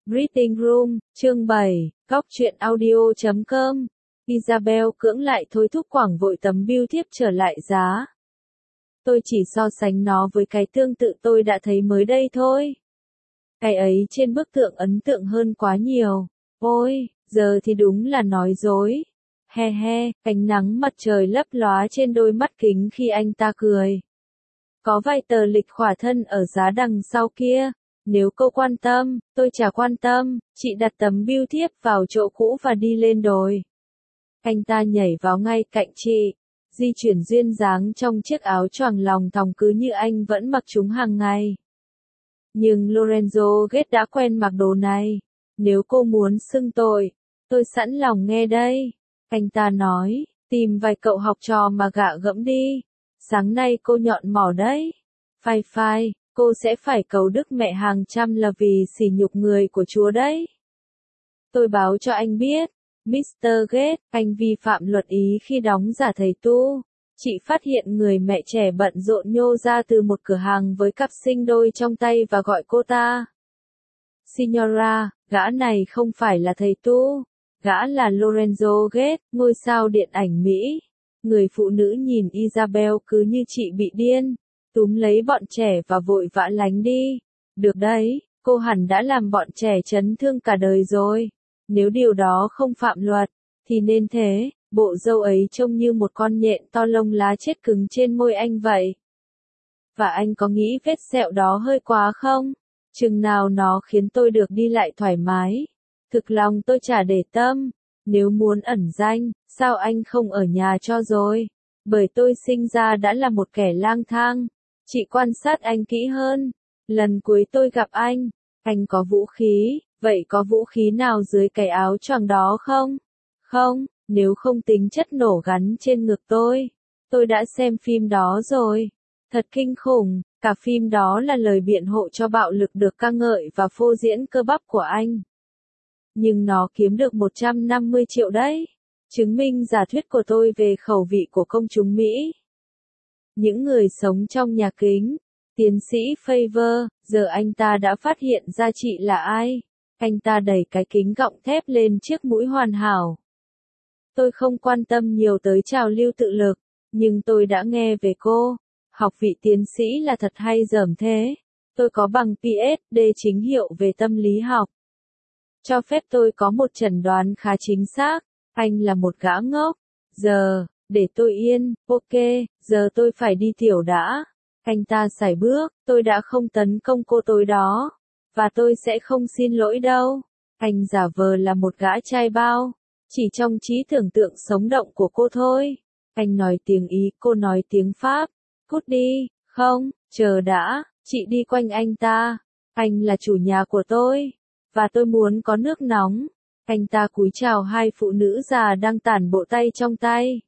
Reading Room, chương 7, Góc truyện audio.com. Isabel cưỡng lại thôi thúc quảng vội tấm bưu thiếp trở lại giá. Tôi chỉ so sánh nó với cái tương tự tôi đã thấy mới đây thôi. Cái ấy trên bức tượng ấn tượng hơn quá nhiều. Ôi, giờ thì đúng là nói dối. He he, ánh nắng mặt trời lấp lóa trên đôi mắt kính khi anh ta cười. Có vài tờ lịch khỏa thân ở giá đằng sau kia. Nếu cô quan tâm, tôi chả quan tâm, chị đặt tấm bưu thiếp vào chỗ cũ và đi lên đồi. Anh ta nhảy vào ngay cạnh chị, di chuyển duyên dáng trong chiếc áo choàng lòng thòng cứ như anh vẫn mặc chúng hàng ngày. Nhưng Lorenzo Gate đã quen mặc đồ này. Nếu cô muốn xưng tôi sẵn lòng nghe đây. Anh ta nói, tìm vài cậu học trò mà gạ gẫm đi. Sáng nay cô nhọn mỏ đấy. Phai phai. Cô sẽ phải cầu Đức Mẹ hàng trăm là vì sỉ nhục người của Chúa đấy. Tôi báo cho anh biết, Mr. Gate, anh vi phạm luật ý khi đóng giả thầy tu. Chị phát hiện người mẹ trẻ bận rộn nhô ra từ một cửa hàng với cặp sinh đôi trong tay và gọi cô ta. Signora, gã này không phải là thầy tu. Gã là Lorenzo Gate, ngôi sao điện ảnh Mỹ. Người phụ nữ nhìn Isabel cứ như chị bị điên. Túm lấy bọn trẻ và vội vã lánh đi. Được đấy, cô hẳn đã làm bọn trẻ chấn thương cả đời rồi. Nếu điều đó không phạm luật, thì nên thế, bộ râu ấy trông như một con nhện to lông lá chết cứng trên môi anh vậy. Và anh có nghĩ vết sẹo đó hơi quá không? Chừng nào nó khiến tôi được đi lại thoải mái. Thực lòng tôi chả để tâm. Nếu muốn ẩn danh, sao anh không ở nhà cho rồi? Bởi tôi sinh ra đã là một kẻ lang thang. Chị quan sát anh kỹ hơn. Lần cuối tôi gặp anh có vũ khí, vậy có vũ khí nào dưới cái áo choàng đó không? Không, nếu không tính chất nổ gắn trên ngực tôi đã xem phim đó rồi. Thật kinh khủng, cả phim đó là lời biện hộ cho bạo lực được ca ngợi và phô diễn cơ bắp của anh. Nhưng nó kiếm được 150 triệu đấy. Chứng minh giả thuyết của tôi về khẩu vị của công chúng Mỹ. Những người sống trong nhà kính. Tiến sĩ Favor, giờ anh ta đã phát hiện ra chị là ai. Anh ta đẩy cái kính gọng thép lên chiếc mũi hoàn hảo. Tôi không quan tâm nhiều tới trào lưu tự lực, nhưng tôi đã nghe về cô. Học vị tiến sĩ là thật hay dởm thế. Tôi có bằng PhD chính hiệu về tâm lý học. Cho phép tôi có một chẩn đoán khá chính xác. Anh là một gã ngốc. Giờ, để tôi yên, ok, giờ tôi phải đi tiểu đã. Anh ta sải bước, tôi đã không tấn công cô tối đó. Và tôi sẽ không xin lỗi đâu. Anh giả vờ là một gã trai bao. Chỉ trong trí tưởng tượng sống động của cô thôi. Anh nói tiếng Ý, cô nói tiếng Pháp. Cút đi, không, chờ đã, chị đi quanh anh ta. Anh là chủ nhà của tôi. Và tôi muốn có nước nóng. Anh ta cúi chào hai phụ nữ già đang tản bộ tay trong tay.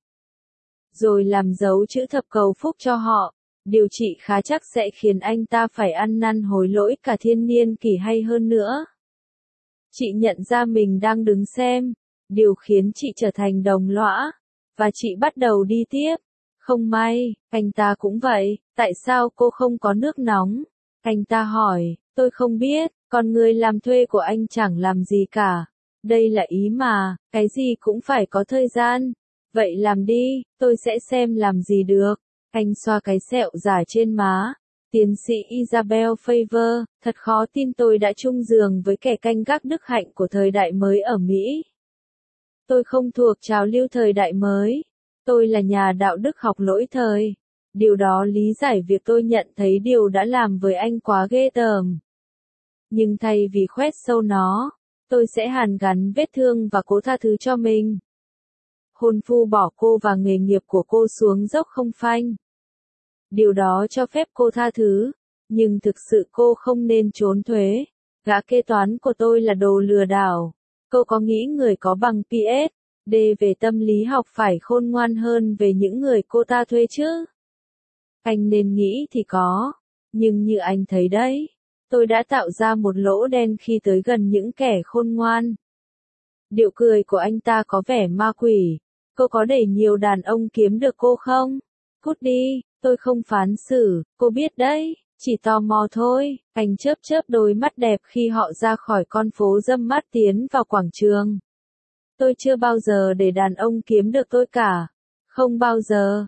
Rồi làm dấu chữ thập cầu phúc cho họ. Điều chị khá chắc sẽ khiến anh ta phải ăn năn hối lỗi cả thiên niên kỷ hay hơn nữa. Chị nhận ra mình đang đứng xem. Điều khiến chị trở thành đồng lõa. Và chị bắt đầu đi tiếp. Không may, anh ta cũng vậy. Tại sao cô không có nước nóng? Anh ta hỏi, tôi không biết, còn người làm thuê của anh chẳng làm gì cả. Đây là ý mà, cái gì cũng phải có thời gian. Vậy làm đi, tôi sẽ xem làm gì được. Anh xoa cái sẹo giả trên má. Tiến sĩ Isabel Favor, thật khó tin tôi đã chung giường với kẻ canh gác đức hạnh của thời đại mới ở Mỹ. Tôi không thuộc trào lưu thời đại mới. Tôi là nhà đạo đức học lỗi thời. Điều đó lý giải việc tôi nhận thấy điều đã làm với anh quá ghê tởm. Nhưng thay vì khoét sâu nó, tôi sẽ hàn gắn vết thương và cố tha thứ cho mình. Hôn phu bỏ cô và nghề nghiệp của cô xuống dốc không phanh. Điều đó cho phép cô tha thứ, nhưng thực sự cô không nên trốn thuế. Gã kế toán của tôi là đồ lừa đảo. Cô có nghĩ người có bằng PhD về tâm lý học phải khôn ngoan hơn về những người cô ta thuê chứ? Anh nên nghĩ thì có, nhưng như anh thấy đấy, tôi đã tạo ra một lỗ đen khi tới gần những kẻ khôn ngoan. Điệu cười của anh ta có vẻ ma quỷ. Cô có để nhiều đàn ông kiếm được cô không? Cút đi, tôi không phán xử, cô biết đấy. Chỉ tò mò thôi, anh chớp chớp đôi mắt đẹp khi họ ra khỏi con phố râm mát tiến vào quảng trường. Tôi chưa bao giờ để đàn ông kiếm được tôi cả. Không bao giờ,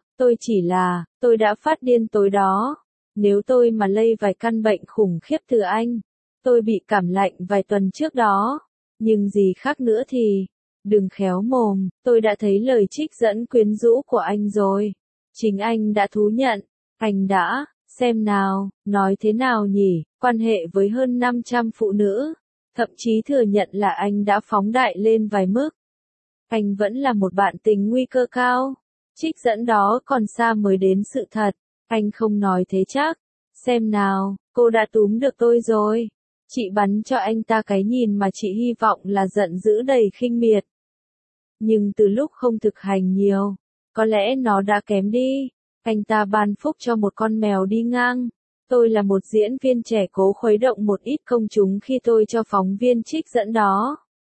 tôi đã phát điên tối đó. Nếu tôi mà lây vài căn bệnh khủng khiếp từ anh, tôi bị cảm lạnh vài tuần trước đó. Nhưng gì khác nữa thì, đừng khéo mồm, tôi đã thấy lời trích dẫn quyến rũ của anh rồi. Chính anh đã thú nhận, anh đã, xem nào, nói thế nào nhỉ, quan hệ với hơn 500 phụ nữ, thậm chí thừa nhận là anh đã phóng đại lên vài mức. Anh vẫn là một bạn tình nguy cơ cao. Trích dẫn đó còn xa mới đến sự thật, anh không nói thế chắc. Xem nào, cô đã túm được tôi rồi. Chị bắn cho anh ta cái nhìn mà chị hy vọng là giận dữ đầy khinh miệt. Nhưng từ lúc không thực hành nhiều, có lẽ nó đã kém đi. Anh ta ban phúc cho một con mèo đi ngang. Tôi là một diễn viên trẻ cố khuấy động một ít công chúng khi tôi cho phóng viên trích dẫn đó.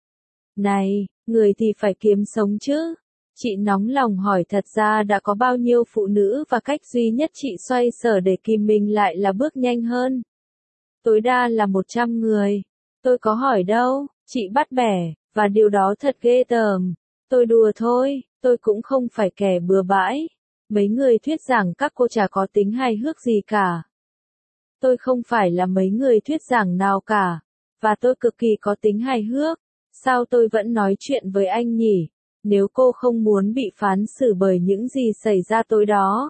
Này, người thì phải kiếm sống chứ. Chị nóng lòng hỏi thật ra đã có bao nhiêu phụ nữ và cách duy nhất chị xoay sở để kìm mình lại là bước nhanh hơn. Tối đa là 100 người. Tôi có hỏi đâu, chị bắt bẻ, và điều đó thật ghê tởm. Tôi đùa thôi, tôi cũng không phải kẻ bừa bãi. Mấy người thuyết giảng các cô chả có tính hài hước gì cả. Tôi không phải là mấy người thuyết giảng nào cả, và tôi cực kỳ có tính hài hước. Sao tôi vẫn nói chuyện với anh nhỉ? Nếu cô không muốn bị phán xử bởi những gì xảy ra tối đó,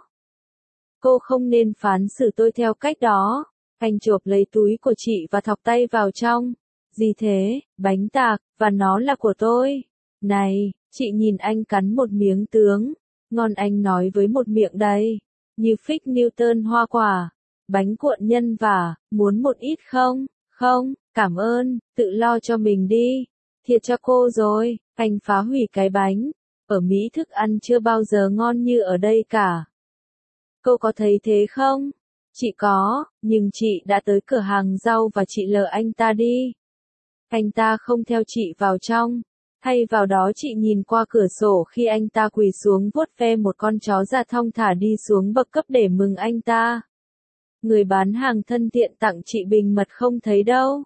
cô không nên phán xử tôi theo cách đó. Anh chộp lấy túi của chị và thọc tay vào trong. Gì thế, bánh tạc, và nó là của tôi. Này, chị nhìn anh cắn một miếng tướng. Ngon, anh nói với một miệng đầy, như phích Newton hoa quả. Bánh cuộn nhân vả, muốn một ít không? Không, cảm ơn, tự lo cho mình đi. Thiệt cho cô rồi, anh phá hủy cái bánh. Ở Mỹ thức ăn chưa bao giờ ngon như ở đây cả. Cô có thấy thế không? Chị có, nhưng chị đã tới cửa hàng rau và chị lờ anh ta đi. Anh ta không theo chị vào trong. Thay vào đó chị nhìn qua cửa sổ khi anh ta quỳ xuống vuốt ve một con chó già thong thả đi xuống bậc cấp để mừng anh ta. Người bán hàng thân thiện tặng chị bình mật không thấy đâu.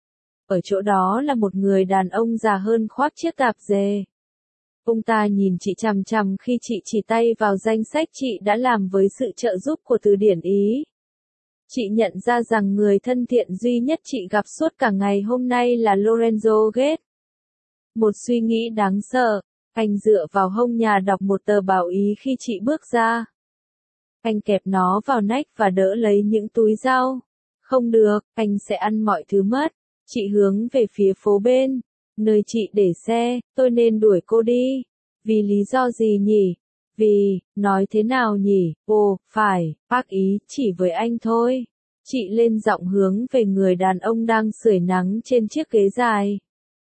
Ở chỗ đó là một người đàn ông già hơn khoác chiếc tạp dề. Ông ta nhìn chị chằm chằm khi chị chỉ tay vào danh sách chị đã làm với sự trợ giúp của từ điển Ý. Chị nhận ra rằng người thân thiện duy nhất chị gặp suốt cả ngày hôm nay là Lorenzo Gates. Một suy nghĩ đáng sợ, anh dựa vào hông nhà đọc một tờ báo Ý khi chị bước ra. Anh kẹp nó vào nách và đỡ lấy những túi rau. Không được, anh sẽ ăn mọi thứ mất. Chị hướng về phía phố bên, nơi chị để xe, tôi nên đuổi cô đi. Vì lý do gì nhỉ? Vì, nói thế nào nhỉ? Ồ, phải, bác ý, chỉ với anh thôi. Chị lên giọng hướng về người đàn ông đang sưởi nắng trên chiếc ghế dài.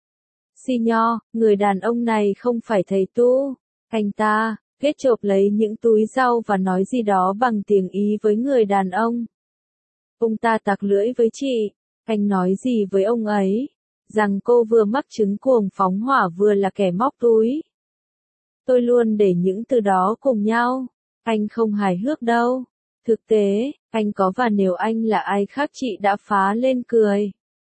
Signor, người đàn ông này không phải thầy tu. Anh ta, kết chộp lấy những túi rau và nói gì đó bằng tiếng Ý với người đàn ông. Ông ta tặc lưỡi với chị. Anh nói gì với ông ấy? Rằng cô vừa mắc chứng cuồng phóng hỏa vừa là kẻ móc túi. Tôi luôn để những từ đó cùng nhau. Anh không hài hước đâu. Thực tế, anh có, và nếu anh là ai khác chị đã phá lên cười.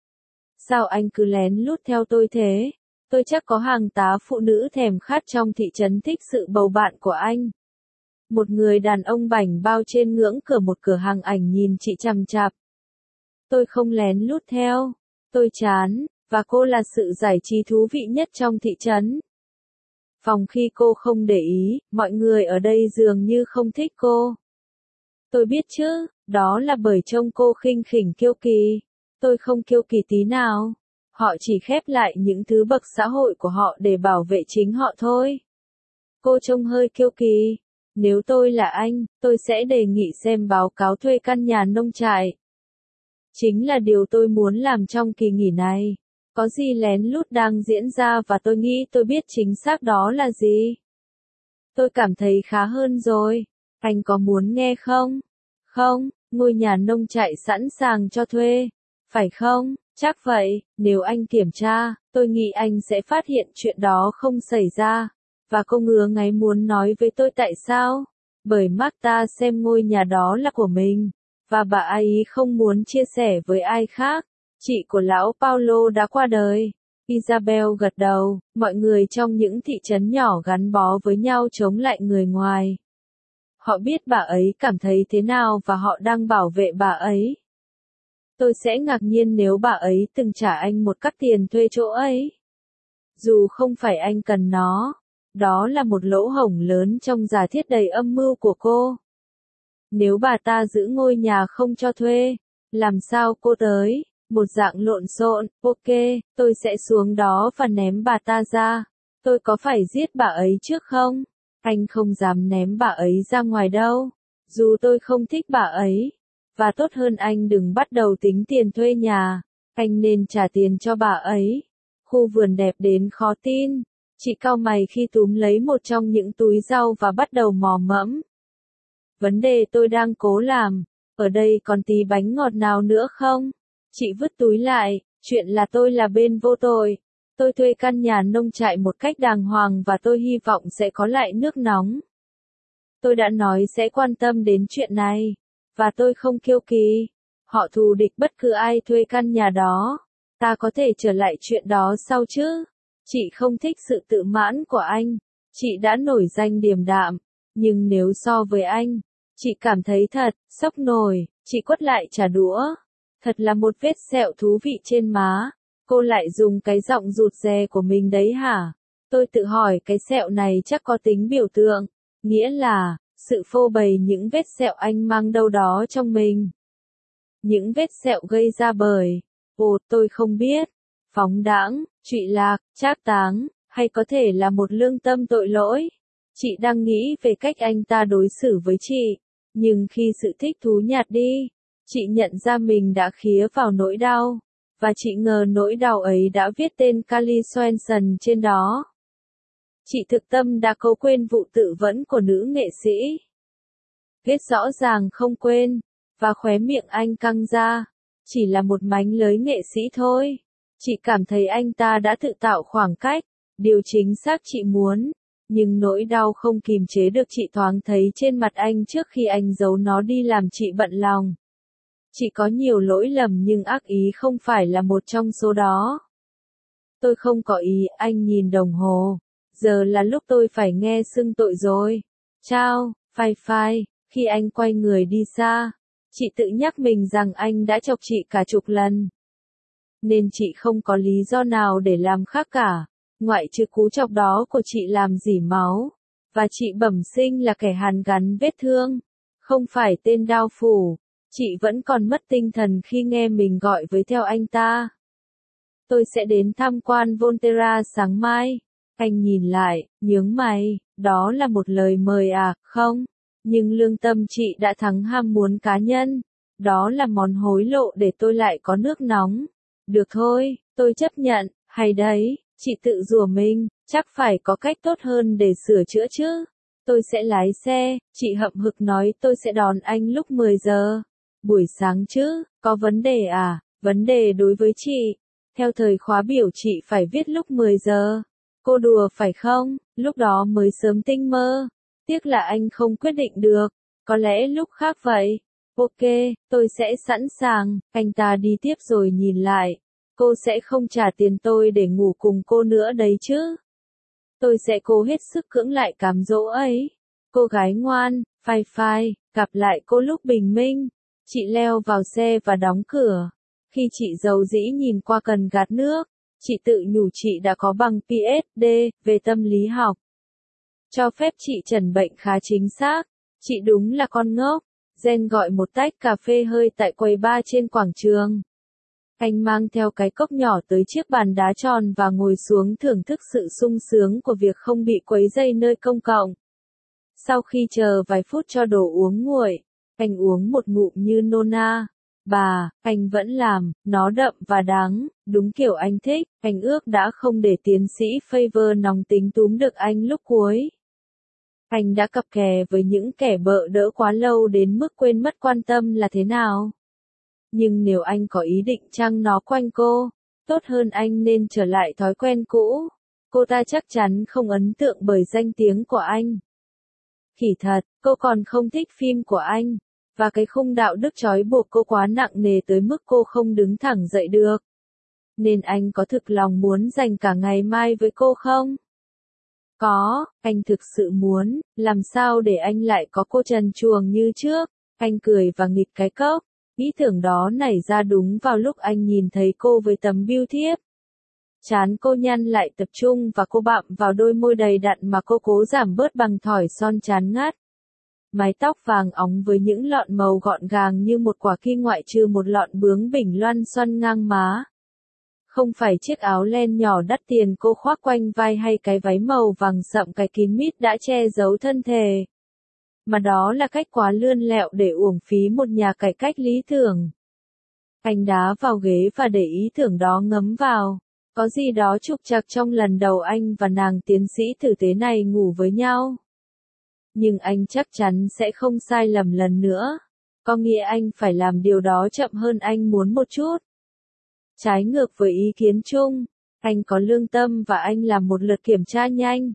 Sao anh cứ lén lút theo tôi thế? Tôi chắc có hàng tá phụ nữ thèm khát trong thị trấn thích sự bầu bạn của anh. Một người đàn ông bảnh bao trên ngưỡng cửa một cửa hàng ảnh nhìn chị chằm chằm. Tôi không lén lút theo. Tôi chán, và cô là sự giải trí thú vị nhất trong thị trấn. Phòng khi cô không để ý, mọi người ở đây dường như không thích cô. Tôi biết chứ, đó là bởi trông cô khinh khỉnh kiêu kỳ. Tôi không kiêu kỳ tí nào. Họ chỉ khép lại những thứ bậc xã hội của họ để bảo vệ chính họ thôi. Cô trông hơi kiêu kỳ. Nếu tôi là anh, tôi sẽ đề nghị xem báo cáo thuê căn nhà nông trại. Chính là điều tôi muốn làm trong kỳ nghỉ này. Có gì lén lút đang diễn ra và tôi nghĩ tôi biết chính xác đó là gì. Tôi cảm thấy khá hơn rồi. Anh có muốn nghe không? Không, ngôi nhà nông trại sẵn sàng cho thuê. Phải không? Chắc vậy, nếu anh kiểm tra, tôi nghĩ anh sẽ phát hiện chuyện đó không xảy ra. Và cô ngứa ngáy muốn nói với tôi tại sao? Bởi Martha xem ngôi nhà đó là của mình. và bà ấy không muốn chia sẻ với ai khác. Chị của lão Paulo đã qua đời. Isabel gật đầu, mọi người trong những thị trấn nhỏ gắn bó với nhau chống lại người ngoài. Họ biết bà ấy cảm thấy thế nào và họ đang bảo vệ bà ấy. Tôi sẽ ngạc nhiên nếu bà ấy từng trả anh một cắt tiền thuê chỗ ấy. Dù không phải anh cần nó, đó là một lỗ hổng lớn trong giả thiết đầy âm mưu của cô. Nếu bà ta giữ ngôi nhà không cho thuê, làm sao cô tới? Một dạng lộn xộn, ok, tôi sẽ xuống đó và ném bà ta ra. Tôi có phải giết bà ấy trước không? Anh không dám ném bà ấy ra ngoài đâu. Dù tôi không thích bà ấy. Và tốt hơn anh đừng bắt đầu tính tiền thuê nhà. Anh nên trả tiền cho bà ấy. Khu vườn đẹp đến khó tin. Chị cau mày khi túm lấy một trong những túi rau và bắt đầu mò mẫm. Vấn đề tôi đang cố làm. Ở đây còn tí bánh ngọt nào nữa không? Chị vứt túi lại. Chuyện là tôi là bên vô tội. Tôi thuê căn nhà nông trại một cách đàng hoàng và tôi hy vọng sẽ có lại nước nóng. Tôi đã nói sẽ quan tâm đến chuyện này. Và tôi không kiêu kỳ. Họ thù địch bất cứ ai thuê căn nhà đó. Ta có thể trở lại chuyện đó sau chứ. Chị không thích sự tự mãn của anh. Chị đã nổi danh điềm đạm. Nhưng nếu so với anh, chị cảm thấy thật, sốc nổi. Chị quất lại trả đũa. Thật là một vết sẹo thú vị trên má. Cô lại dùng cái giọng rụt rè của mình đấy hả? Tôi tự hỏi cái sẹo này chắc có tính biểu tượng. Nghĩa là, sự phô bày những vết sẹo anh mang đâu đó trong mình. Những vết sẹo gây ra bởi, tôi không biết, phóng đãng, trụy lạc, trác táng, hay có thể là một lương tâm tội lỗi. Chị đang nghĩ về cách anh ta đối xử với chị. Nhưng khi sự thích thú nhạt đi, chị nhận ra mình đã khía vào nỗi đau. Và chị ngờ nỗi đau ấy đã viết tên Carly Swanson trên đó. Chị thực tâm đã cố quên vụ tự vẫn của nữ nghệ sĩ. Viết rõ ràng không quên, và khóe miệng anh căng ra. Chỉ là một mánh lới nghệ sĩ thôi. Chị cảm thấy anh ta đã tự tạo khoảng cách, điều chính xác chị muốn. Nhưng nỗi đau không kìm chế được chị thoáng thấy trên mặt anh trước khi anh giấu nó đi làm chị bận lòng. Chị có nhiều lỗi lầm nhưng ác ý không phải là một trong số đó. Tôi không có ý, anh nhìn đồng hồ. Giờ là lúc tôi phải nghe xưng tội rồi. Chao, phai phai, khi anh quay người đi xa. Chị tự nhắc mình rằng anh đã chọc chị cả chục lần. Nên chị không có lý do nào để làm khác cả. Ngoại trừ cú chọc đó của chị làm rỉ máu. Và chị bẩm sinh là kẻ hàn gắn vết thương. Không phải tên đao phủ. Chị vẫn còn mất tinh thần khi nghe mình gọi với theo anh ta. Tôi sẽ đến tham quan Volterra sáng mai. Anh nhìn lại, nhướng mày, đó là một lời mời à, không? Nhưng lương tâm chị đã thắng ham muốn cá nhân. Đó là món hối lộ để tôi lại có nước nóng. Được thôi, tôi chấp nhận, hay đấy, chị tự rủa mình, chắc phải có cách tốt hơn để sửa chữa chứ. Tôi sẽ lái xe, chị hậm hực nói tôi sẽ đón anh lúc 10 giờ. Buổi sáng chứ, có vấn đề à? Vấn đề đối với chị. Theo thời khóa biểu chị phải viết lúc 10 giờ. Cô đùa phải không? Lúc đó mới sớm tinh mơ. Tiếc là anh không quyết định được. Có lẽ lúc khác vậy. Ok, tôi sẽ sẵn sàng. Anh ta đi tiếp rồi nhìn lại. Cô sẽ không trả tiền tôi để ngủ cùng cô nữa đấy chứ. Tôi sẽ cố hết sức cưỡng lại cám dỗ ấy. Cô gái ngoan, phai phai, gặp lại cô lúc bình minh. Chị leo vào xe và đóng cửa. Khi chị dầu dĩ nhìn qua cần gạt nước, chị tự nhủ chị đã có bằng PhD về tâm lý học. Cho phép chị chẩn bệnh khá chính xác. Chị đúng là con ngốc. Jen gọi một tách cà phê hơi tại quầy bar trên quảng trường. Anh mang theo cái cốc nhỏ tới chiếc bàn đá tròn và ngồi xuống thưởng thức sự sung sướng của việc không bị quấy rầy nơi công cộng. Sau khi chờ vài phút cho đồ uống nguội, anh uống một ngụm như nona. Bà, anh vẫn làm, nó đậm và đắng, đúng kiểu anh thích, anh ước đã không để tiến sĩ Favor nóng tính túm được anh lúc cuối. Anh đã cặp kè với những kẻ bợ đỡ quá lâu đến mức quên mất quan tâm là thế nào. Nhưng nếu anh có ý định trăng nó quanh cô, tốt hơn anh nên trở lại thói quen cũ. Cô ta chắc chắn không ấn tượng bởi danh tiếng của anh. Kỳ thật, cô còn không thích phim của anh. Và cái khung đạo đức trói buộc cô quá nặng nề tới mức cô không đứng thẳng dậy được. Nên anh có thực lòng muốn dành cả ngày mai với cô không? Có, anh thực sự muốn, làm sao để anh lại có cô trần truồng như trước? Anh cười và nghịch cái cốc. Ý tưởng đó nảy ra đúng vào lúc anh nhìn thấy cô với tấm bưu thiếp. Trán cô nhăn lại tập trung và cô bặm vào đôi môi đầy đặn mà cô cố giảm bớt bằng thỏi son chán ngắt. Mái tóc vàng óng với những lọn màu gọn gàng như một quả kim ngoại trừ một lọn bướm bình loăn xoăn ngang má. Không phải chiếc áo len nhỏ đắt tiền cô khoác quanh vai hay cái váy màu vàng sậm cái kín mít đã che giấu thân thể. Mà đó là cách quá lươn lẹo để uổng phí một nhà cải cách lý tưởng. Anh đá vào ghế và để ý tưởng đó ngấm vào. Có gì đó trục trặc trong lần đầu anh và nàng tiến sĩ tử tế này ngủ với nhau. Nhưng anh chắc chắn sẽ không sai lầm lần nữa. Có nghĩa anh phải làm điều đó chậm hơn anh muốn một chút. Trái ngược với ý kiến chung, anh có lương tâm và anh làm một lượt kiểm tra nhanh.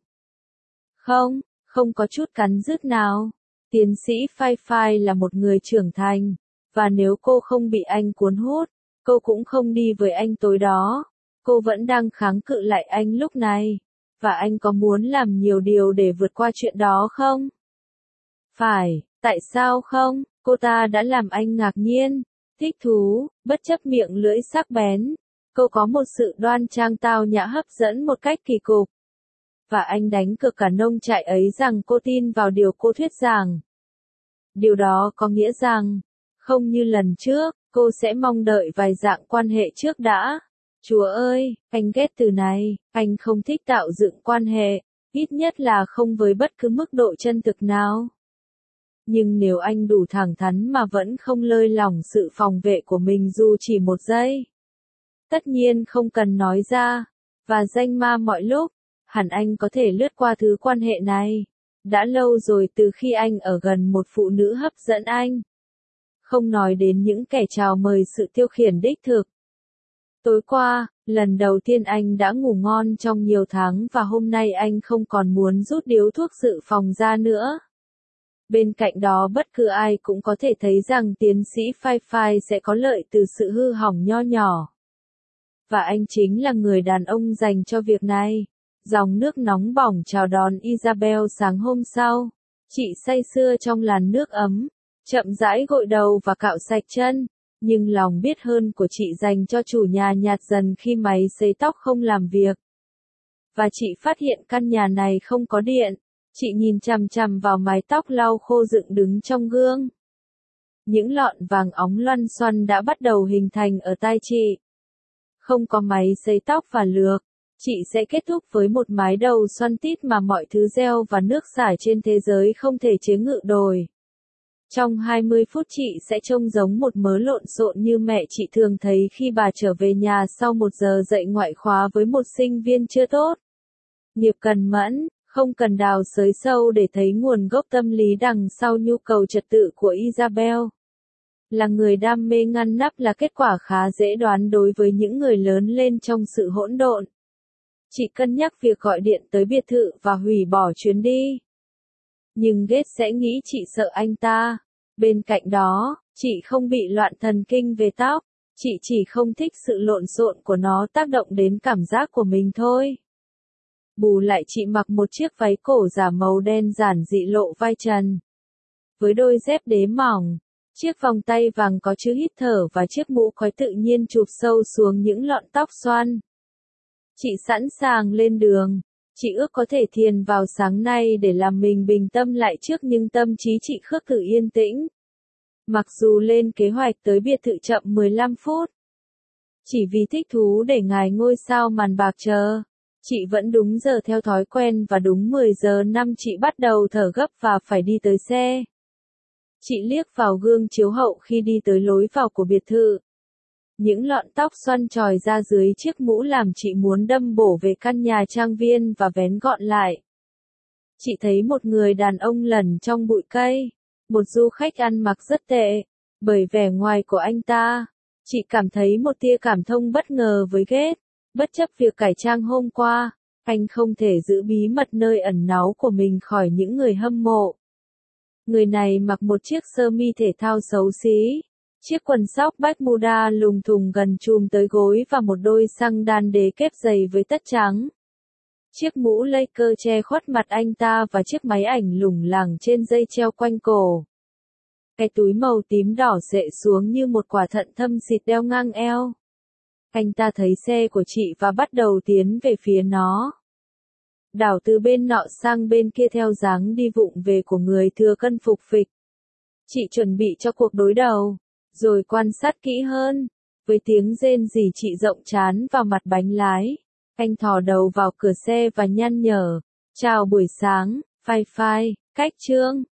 Không có chút cắn rứt nào. Tiến sĩ Phai Phai là một người trưởng thành, và nếu cô không bị anh cuốn hút, cô cũng không đi với anh tối đó. Cô vẫn đang kháng cự lại anh lúc này, và anh có muốn làm nhiều điều để vượt qua chuyện đó không? Phải, tại sao không? Cô ta đã làm anh ngạc nhiên, thích thú, bất chấp miệng lưỡi sắc bén. Cô có một sự đoan trang tao nhã hấp dẫn một cách kỳ cục. Và anh đánh cược cả nông trại ấy rằng cô tin vào điều cô thuyết giảng. Điều đó có nghĩa rằng, không như lần trước, cô sẽ mong đợi vài dạng quan hệ trước đã. Chúa ơi, anh ghét từ này, anh không thích tạo dựng quan hệ, ít nhất là không với bất cứ mức độ chân thực nào. Nhưng nếu anh đủ thẳng thắn mà vẫn không lơi lỏng sự phòng vệ của mình dù chỉ một giây. Tất nhiên không cần nói ra, và danh ma mọi lúc, hẳn anh có thể lướt qua thứ quan hệ này. Đã lâu rồi từ khi anh ở gần một phụ nữ hấp dẫn anh. Không nói đến những kẻ chào mời sự tiêu khiển đích thực. Tối qua, lần đầu tiên anh đã ngủ ngon trong nhiều tháng và hôm nay anh không còn muốn rút điếu thuốc dự phòng ra nữa. Bên cạnh đó bất cứ ai cũng có thể thấy rằng tiến sĩ Phai Phai sẽ có lợi từ sự hư hỏng nho nhỏ. Và anh chính là người đàn ông dành cho việc này. Dòng nước nóng bỏng chào đón Isabel sáng hôm sau. Chị say sưa trong làn nước ấm, chậm rãi gội đầu và cạo sạch chân. Nhưng lòng biết hơn của chị dành cho chủ nhà nhạt dần khi máy sấy tóc không làm việc. Và chị phát hiện căn nhà này không có điện. Chị nhìn chằm chằm vào mái tóc lau khô dựng đứng trong gương. Những lọn vàng óng loăn xoăn đã bắt đầu hình thành ở tai chị. Không có máy sấy tóc và lược, chị sẽ kết thúc với một mái đầu xoăn tít mà mọi thứ gel và nước xả trên thế giới không thể chế ngự đổi. Trong 20 phút chị sẽ trông giống một mớ lộn xộn như mẹ chị thường thấy khi bà trở về nhà sau một giờ dạy ngoại khóa với một sinh viên chưa tốt. Nghiệp cần mẫn, không cần đào xới sâu để thấy nguồn gốc tâm lý đằng sau nhu cầu trật tự của Isabel. Là người đam mê ngăn nắp là kết quả khá dễ đoán đối với những người lớn lên trong sự hỗn độn. Chị cân nhắc việc gọi điện tới biệt thự và hủy bỏ chuyến đi. Nhưng Gates sẽ nghĩ chị sợ anh ta. Bên cạnh đó, chị không bị loạn thần kinh về tóc. Chị chỉ không thích sự lộn xộn của nó tác động đến cảm giác của mình thôi. Bù lại chị mặc một chiếc váy cổ giả màu đen giản dị lộ vai trần. Với đôi dép đế mỏng, chiếc vòng tay vàng có chữ hít thở và chiếc mũ khói tự nhiên chụp sâu xuống những lọn tóc xoăn. Chị sẵn sàng lên đường. Chị ước có thể thiền vào sáng nay để làm mình bình tâm lại trước nhưng tâm trí chị khước từ yên tĩnh. Mặc dù lên kế hoạch tới biệt thự chậm 15 phút. Chỉ vì thích thú để ngài ngôi sao màn bạc chờ. Chị vẫn đúng giờ theo thói quen và đúng 10 giờ 5 chị bắt đầu thở gấp và phải đi tới xe. Chị liếc vào gương chiếu hậu khi đi tới lối vào của biệt thự. Những lọn tóc xoăn tròi ra dưới chiếc mũ làm chị muốn đâm bổ về căn nhà trang viên và vén gọn lại. Chị thấy một người đàn ông lẩn trong bụi cây. Một du khách ăn mặc rất tệ. Bởi vẻ ngoài của anh ta, chị cảm thấy một tia cảm thông bất ngờ với Gates. Bất chấp việc cải trang hôm qua, anh không thể giữ bí mật nơi ẩn náu của mình khỏi những người hâm mộ. Người này mặc một chiếc sơ mi thể thao xấu xí, chiếc quần sóc Bermuda lùng thùng gần chùm tới gối và một đôi xăng đan đế kép dày với tất trắng. Chiếc mũ Laker che khuất mặt anh ta và chiếc máy ảnh lủng lẳng trên dây treo quanh cổ. Cái túi màu tím đỏ xệ xuống như một quả thận thâm xịt đeo ngang eo. Anh ta thấy xe của chị và bắt đầu tiến về phía nó. Đảo từ bên nọ sang bên kia theo dáng đi vụng về của người thừa cân phục phịch. Chị chuẩn bị cho cuộc đối đầu, rồi quan sát kỹ hơn. Với tiếng rên rỉ chị rộng trán vào mặt bánh lái. Anh thò đầu vào cửa xe và nhăn nhở. Chào buổi sáng, phai phai, cách Trương.